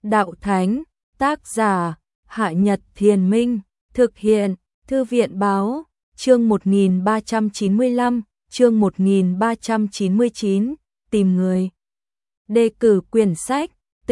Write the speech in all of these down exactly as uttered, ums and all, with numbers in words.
Đạo Thánh, tác giả, Hạ Nhật Thiền Minh, thực hiện, Thư viện Báo, chương một nghìn ba trăm chín mươi lăm, chương một nghìn ba trăm chín mươi chín, tìm người. Đề cử quyển sách,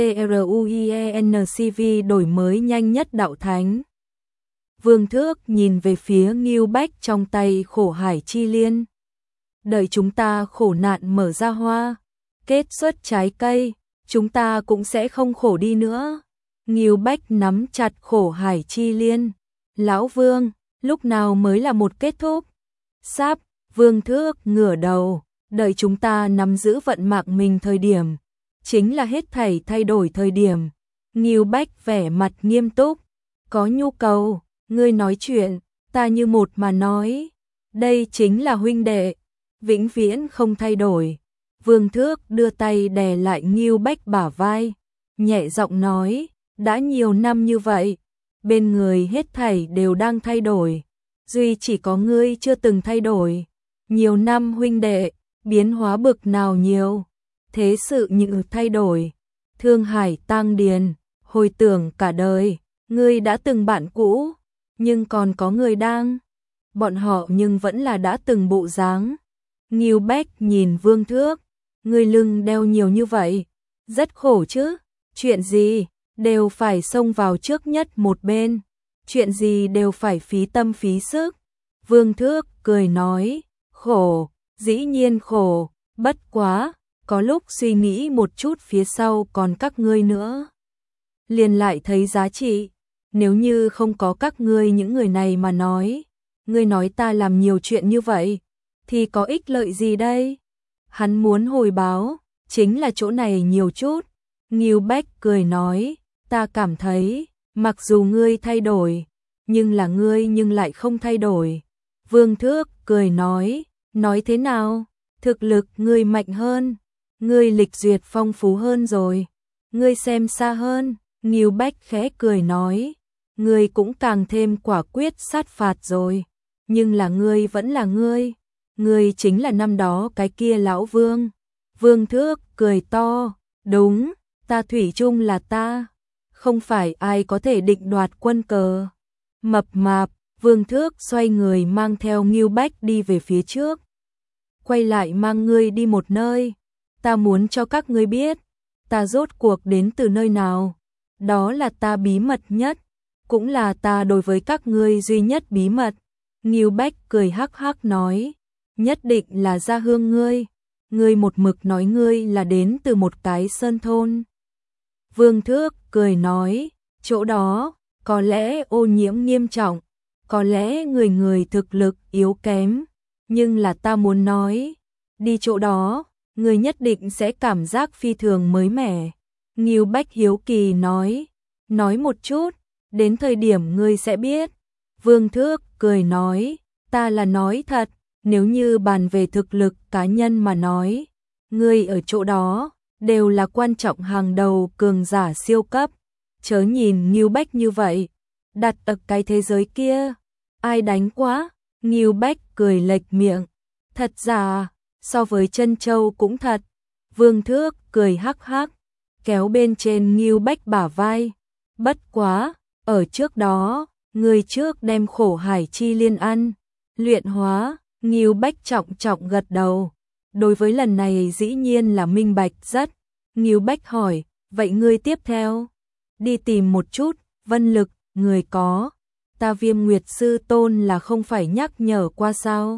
TRUIENCV đổi mới nhanh nhất Đạo Thánh. Vương Thước nhìn về phía Ngưu Bách trong tay Khổ Hải Chi Liên. Đợi chúng ta khổ nạn mở ra hoa, kết xuất trái cây, chúng ta cũng sẽ không khổ đi nữa. Ngưu Bách nắm chặt Khổ Hải Chi Liên. Lão Vương, lúc nào mới là một kết thúc? Sắp, Vương Thước ngửa đầu, đợi chúng ta nắm giữ vận mạng mình thời điểm, chính là hết thảy thay đổi thời điểm. Ngưu Bách vẻ mặt nghiêm túc, có nhu cầu, ngươi nói chuyện, ta như một mà nói. Đây chính là huynh đệ, vĩnh viễn không thay đổi. Vương Thước đưa tay đè lại Ngưu Bách bả vai, nhẹ giọng nói, đã nhiều năm như vậy, bên người hết thảy đều đang thay đổi, duy chỉ có ngươi chưa từng thay đổi. Nhiều năm huynh đệ, biến hóa bực nào nhiều, thế sự như thay đổi. Thương Hải tang điền, hồi tưởng cả đời, ngươi đã từng bạn cũ, nhưng còn có người đang, bọn họ nhưng vẫn là đã từng bộ dáng. Ngưu Bách nhìn Vương Thước, ngươi lưng đeo nhiều như vậy, rất khổ chứ, chuyện gì đều phải xông vào trước nhất một bên, chuyện gì đều phải phí tâm phí sức. Vương Thước cười nói, khổ, dĩ nhiên khổ, bất quá, có lúc suy nghĩ một chút phía sau còn các ngươi nữa, liền lại thấy giá trị. Nếu như không có các ngươi những người này mà nói, ngươi nói ta làm nhiều chuyện như vậy, thì có ích lợi gì đây? Hắn muốn hồi báo, chính là chỗ này nhiều chút. Ngưu Bách cười nói, ta cảm thấy, mặc dù ngươi thay đổi, nhưng là ngươi nhưng lại không thay đổi. Vương Thước cười nói, nói thế nào? Thực lực ngươi mạnh hơn, ngươi lịch duyệt phong phú hơn rồi, ngươi xem xa hơn. Ngưu Bách khẽ cười nói, ngươi cũng càng thêm quả quyết sát phạt rồi, nhưng là ngươi vẫn là ngươi, ngươi chính là năm đó cái kia lão Vương. Vương Thước cười to, đúng, ta thủy chung là ta, không phải ai có thể định đoạt quân cờ. Mập mạp, Vương Thước xoay người mang theo Ngưu Bách đi về phía trước. Quay lại mang ngươi đi một nơi, ta muốn cho các ngươi biết, ta rốt cuộc đến từ nơi nào, đó là ta bí mật nhất, cũng là ta đối với các ngươi duy nhất bí mật. Ngưu Bách cười hắc hắc nói, nhất định là gia hương ngươi, ngươi một mực nói ngươi là đến từ một cái sơn thôn. Vương Thước cười nói, chỗ đó, có lẽ ô nhiễm nghiêm trọng, có lẽ người người thực lực yếu kém, nhưng là ta muốn nói, đi chỗ đó, ngươi nhất định sẽ cảm giác phi thường mới mẻ. Ngưu Bách hiếu kỳ nói, nói một chút, đến thời điểm ngươi sẽ biết. Vương Thước cười nói, ta là nói thật, nếu như bàn về thực lực cá nhân mà nói, ngươi ở chỗ đó, đều là quan trọng hàng đầu cường giả siêu cấp. Chớ nhìn Ngưu Bách như vậy, đặt ở cái thế giới kia, ai đánh quá? Ngưu Bách cười lệch miệng, thật ra, so với Trân Châu cũng thật. Vương Thước cười hắc hắc, kéo bên trên Ngưu Bách bả vai, bất quá, ở trước đó, người trước đem Khổ Hải Chi Liên ăn, luyện hóa. Ngưu Bách trọng trọng gật đầu, đối với lần này dĩ nhiên là minh bạch rất. Ngưu Bách hỏi, vậy ngươi tiếp theo, đi tìm một chút, Vân Lực, người có, ta Viêm Nguyệt Sư Tôn là không phải nhắc nhở qua sao?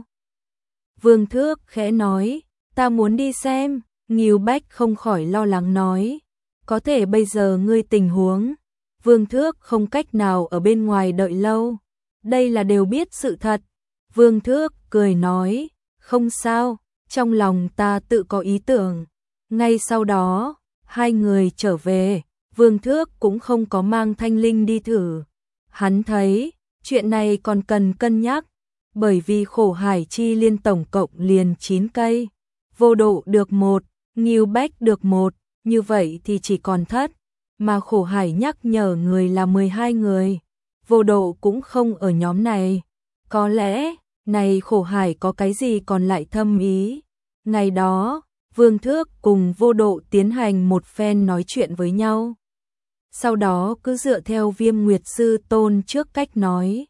Vương Thước khẽ nói, ta muốn đi xem. Ngưu Bách không khỏi lo lắng nói, có thể bây giờ ngươi tình huống, Vương Thước không cách nào ở bên ngoài đợi lâu, đây là đều biết sự thật. Vương Thước cười nói, không sao, trong lòng ta tự có ý tưởng. Ngay sau đó, hai người trở về, Vương Thước cũng không có mang Thanh Linh đi thử. Hắn thấy, chuyện này còn cần cân nhắc, bởi vì Khổ Hải Chi Liên tổng cộng liền chín cây, Vô Độ được một, Ngưu Bách được một, như vậy thì chỉ còn thất, mà Khổ Hải nhắc nhở người là mười hai người, Vô Độ cũng không ở nhóm này. Có lẽ, này Khổ Hải có cái gì còn lại thâm ý. Ngày đó, Vương Thước cùng Vô Độ tiến hành một phen nói chuyện với nhau. sau đó cứ dựa theo Viêm Nguyệt Sư Tôn trước cách nói.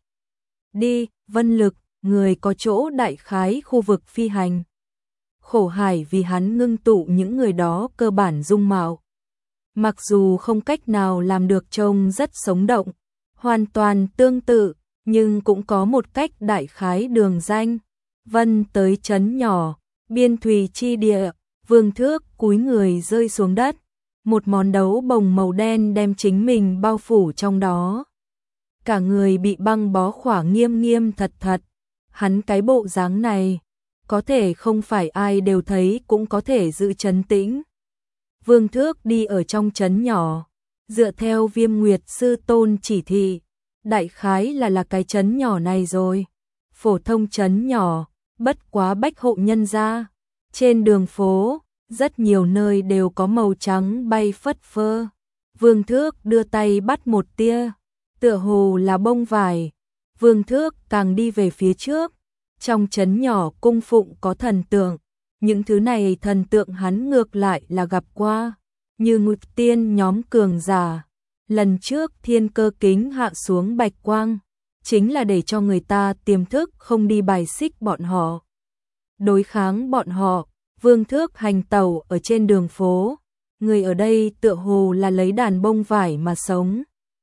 Đi, Vân Lực, người có chỗ đại khái khu vực phi hành. Khổ Hải vì hắn ngưng tụ những người đó cơ bản dung mạo. Mặc dù không cách nào làm được trông rất sống động, hoàn toàn tương tự, nhưng cũng có một cách đại khái đường danh. Vân tới trấn nhỏ, biên thùy chi địa, Vương Thước cúi người rơi xuống đất. Một món đấu bồng màu đen đem chính mình bao phủ trong đó. Cả người bị băng bó khỏa nghiêm nghiêm thật thật. Hắn cái bộ dáng này, có thể không phải ai đều thấy cũng có thể giữ trấn tĩnh. Vương Thước đi ở trong trấn nhỏ, dựa theo Viêm Nguyệt Sư Tôn chỉ thị, đại khái là là cái trấn nhỏ này rồi. Phổ thông trấn nhỏ, bất quá bách hộ nhân gia. Trên đường phố, rất nhiều nơi đều có màu trắng bay phất phơ. Vương Thước đưa tay bắt một tia, tựa hồ là bông vải. Vương Thước càng đi về phía trước, trong trấn nhỏ cung phụng có thần tượng. Những thứ này thần tượng hắn ngược lại là gặp qua, như Ngụy Tiên nhóm cường giả. Lần trước thiên cơ kính hạ xuống bạch quang, chính là để cho người ta tiềm thức không đi bài xích bọn họ. Đối kháng bọn họ, Vương Thước hành tẩu ở trên đường phố, người ở đây tựa hồ là lấy đàn bông vải mà sống.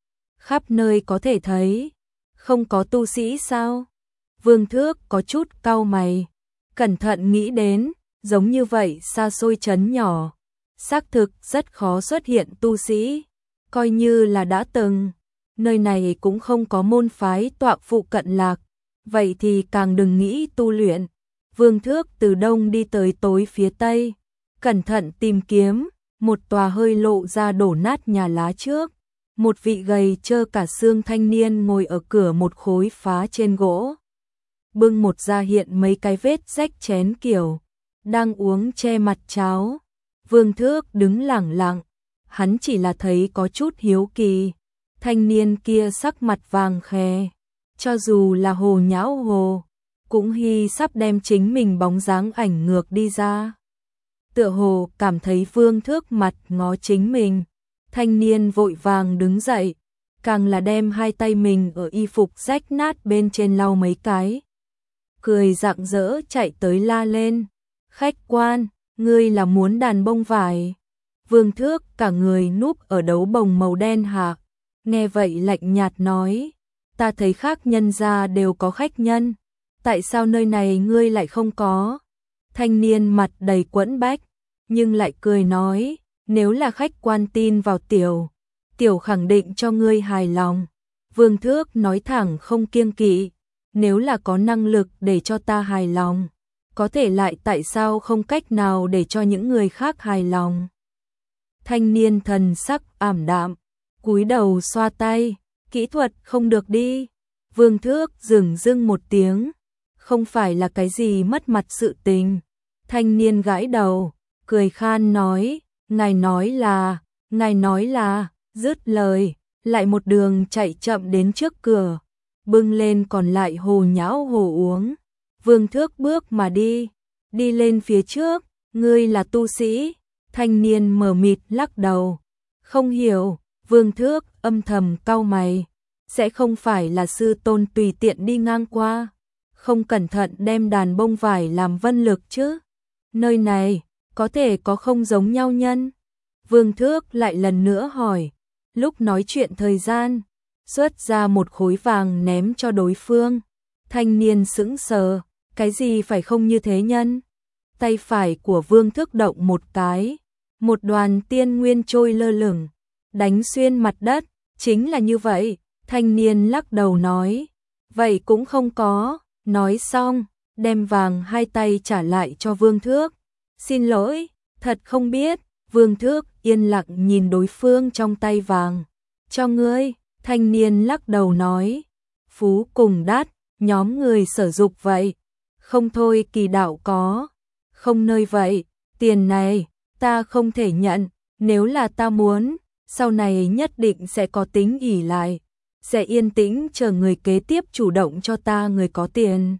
Khắp nơi có thể thấy, không có tu sĩ sao? Vương Thước có chút cau mày, cẩn thận nghĩ đến, giống như vậy xa xôi trấn nhỏ, xác thực rất khó xuất hiện tu sĩ, coi như là đã từng, nơi này cũng không có môn phái tọa phụ cận lạc, vậy thì càng đừng nghĩ tu luyện. Vương Thước từ đông đi tới tối phía tây, cẩn thận tìm kiếm, một tòa hơi lộ ra đổ nát nhà lá trước, một vị gầy trơ cả xương thanh niên ngồi ở cửa một khối phá trên gỗ, bưng một ra hiện mấy cái vết rách chén kiểu, đang uống che mặt cháo. Vương Thước đứng lẳng lặng, hắn chỉ là thấy có chút hiếu kỳ, thanh niên kia sắc mặt vàng khè, cho dù là hồ nhão hồ, cũng hy sắp đem chính mình bóng dáng ảnh ngược đi ra. Tựa hồ cảm thấy Vương Thước mặt ngó chính mình, thanh niên vội vàng đứng dậy, càng là đem hai tay mình ở y phục rách nát bên trên lau mấy cái. Cười rạng rỡ chạy tới la lên, khách quan, ngươi là muốn đàn bông vải. Vương Thước cả người núp ở đấu bồng màu đen hạ, nghe vậy lạnh nhạt nói, ta thấy khác nhân gia đều có khách nhân, tại sao nơi này ngươi lại không có? Thanh niên mặt đầy quẫn bách, nhưng lại cười nói, nếu là khách quan tin vào tiểu, tiểu khẳng định cho ngươi hài lòng. Vương Thước nói thẳng không kiêng kỵ, nếu là có năng lực để cho ta hài lòng, có thể lại tại sao không cách nào để cho những người khác hài lòng? Thanh niên thần sắc ảm đạm, cúi đầu xoa tay, kỹ thuật không được đi. Vương Thước dừng dưng một tiếng, không phải là cái gì mất mặt sự tình. Thanh niên gãi đầu, cười khan nói, ngài nói là, ngài nói là, dứt lời, lại một đường chạy chậm đến trước cửa, bưng lên còn lại hồ nhão hồ uống. Vương Thước bước mà đi, đi lên phía trước, ngươi là tu sĩ? Thanh niên mờ mịt lắc đầu, không hiểu. Vương Thước âm thầm cau mày, sẽ không phải là sư tôn tùy tiện đi ngang qua, không cẩn thận đem đàn bông vải làm vân lực chứ? Nơi này, có thể có không giống nhau nhân? Vương Thước lại lần nữa hỏi, lúc nói chuyện thời gian, xuất ra một khối vàng ném cho đối phương. Thanh niên sững sờ, cái gì phải không như thế nhân? Tay phải của Vương Thước động một cái, một đoàn tiên nguyên trôi lơ lửng, đánh xuyên mặt đất, chính là như vậy. Thanh niên lắc đầu nói, vậy cũng không có. Nói xong, đem vàng hai tay trả lại cho Vương Thước. Xin lỗi, thật không biết. Vương Thước yên lặng nhìn đối phương trong tay vàng. Cho ngươi. Thanh niên lắc đầu nói, phú cùng đắt, nhóm người sở dục vậy. Không thôi kỳ đạo có, không nơi vậy. Tiền này, ta không thể nhận. Nếu là ta muốn, sau này nhất định sẽ có tính ỷ lại, sẽ yên tĩnh chờ người kế tiếp chủ động cho ta người có tiền.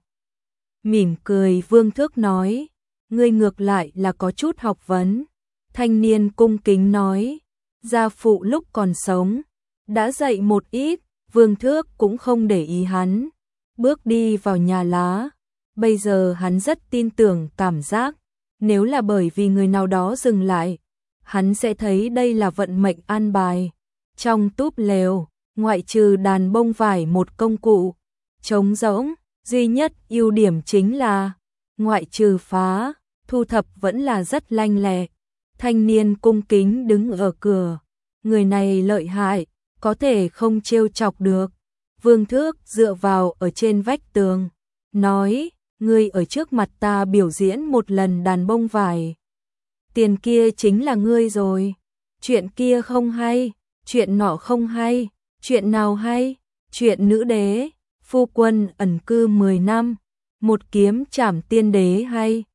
Mỉm cười Vương Thước nói, ngươi ngược lại là có chút học vấn. Thanh niên cung kính nói, gia phụ lúc còn sống, đã dạy một ít, Vương Thước cũng không để ý hắn, bước đi vào nhà lá. Bây giờ hắn rất tin tưởng cảm giác, nếu là bởi vì người nào đó dừng lại, hắn sẽ thấy đây là vận mệnh an bài. Trong túp lều, ngoại trừ đàn bông vải một công cụ, trống rỗng, duy nhất ưu điểm chính là, ngoại trừ phá, thu thập vẫn là rất lanh lẹ. Thanh niên cung kính đứng ở cửa, người này lợi hại, có thể không trêu chọc được. Vương Thước dựa vào ở trên vách tường, nói, ngươi ở trước mặt ta biểu diễn một lần đàn bông vải. Tiền kia chính là ngươi rồi, chuyện kia không hay, chuyện nọ không hay, chuyện nào hay, chuyện nữ đế, phu quân ẩn cư mười năm, một kiếm trảm tiên đế hay.